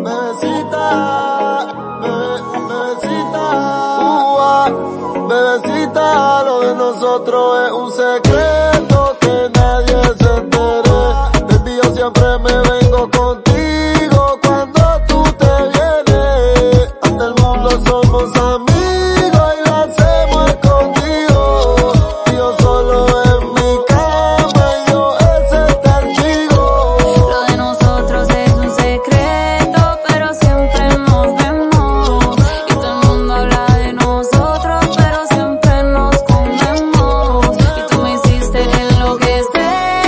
bebecita, lo de nosotros es un secreto que nadie se entere. Baby, yo siempre me vengo contigo cuando tú te vienes. Ante el mundo somos amigos y lo hacemos escondido. Y yo solo en mi cama y yo es el testigo. Lo de nosotros es un secreto, pero siempre nos vemos. Y todo el mundo habla de nosotros, pero siempre nos comemos. Y tú me hiciste enloquecer,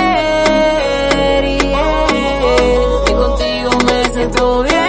y contigo me siento bien,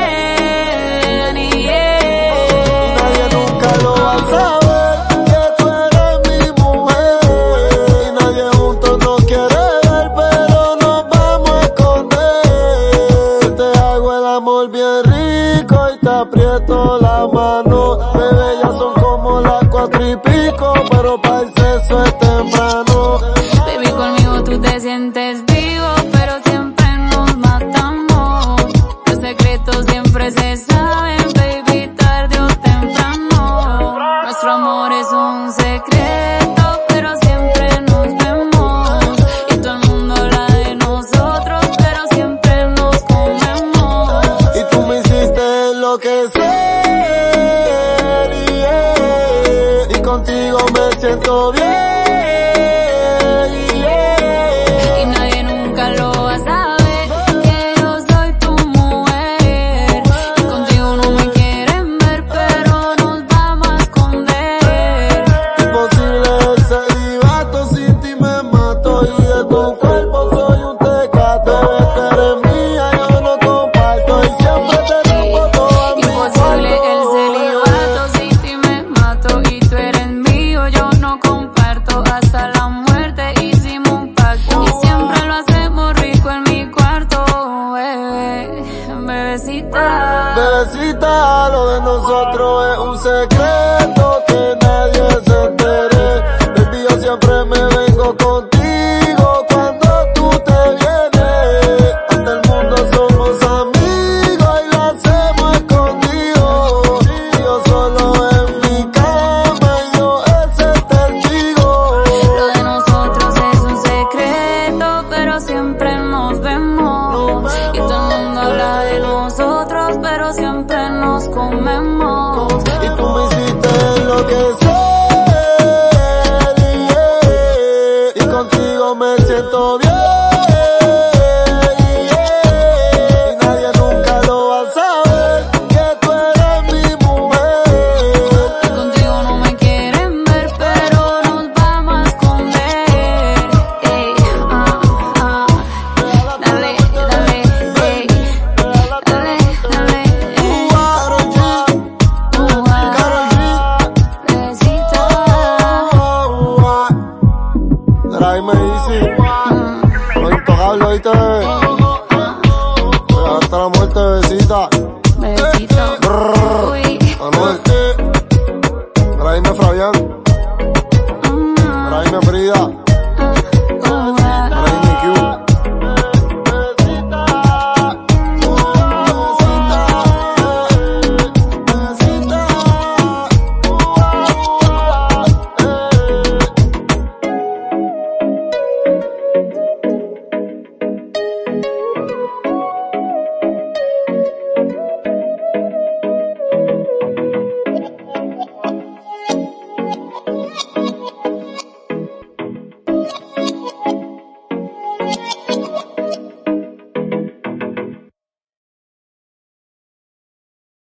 Nadie nunca lo va a saber que tú eres mi mujer. Y nadie juntos nos quiere ver, pero nos vamos a esconder. Te hago el amor bien rico y te aprieto la mano. Bebé, ya son como las 4:00, pero para el sexo es temprano. baby, conmigo tú te sientes vivo, pero siempre nos matamos. Los secretos siempre se saben, baby, tarde o temprano. Nuestro amor es un secreto, pero siempre nos vemos. Y todo el mundo habla de nosotros, pero siempre nos comemos. Y tú me hiciste enloquecer, y contigo me siento bien. Y nadie nunca lo va a saber que yo soy tu mujer. Y contigo no me quieren ver, pero nos vamos a esconder. Imposible el celibato, sin ti me mato. Y de tu cuerpo soy un tecato. Bebé, tú eres mía, yo no comparto. Y siempre te rompo todas mis Imposible el cuartos. celibato, sin ti me mato. Y tú eres mío, yo no comparto. Hasta la muerte hicimos un pacto. Y siempre lo hacemos rico en mi cuarto, bebé, bebecita. Bebecita, lo de nosotros es un secreto.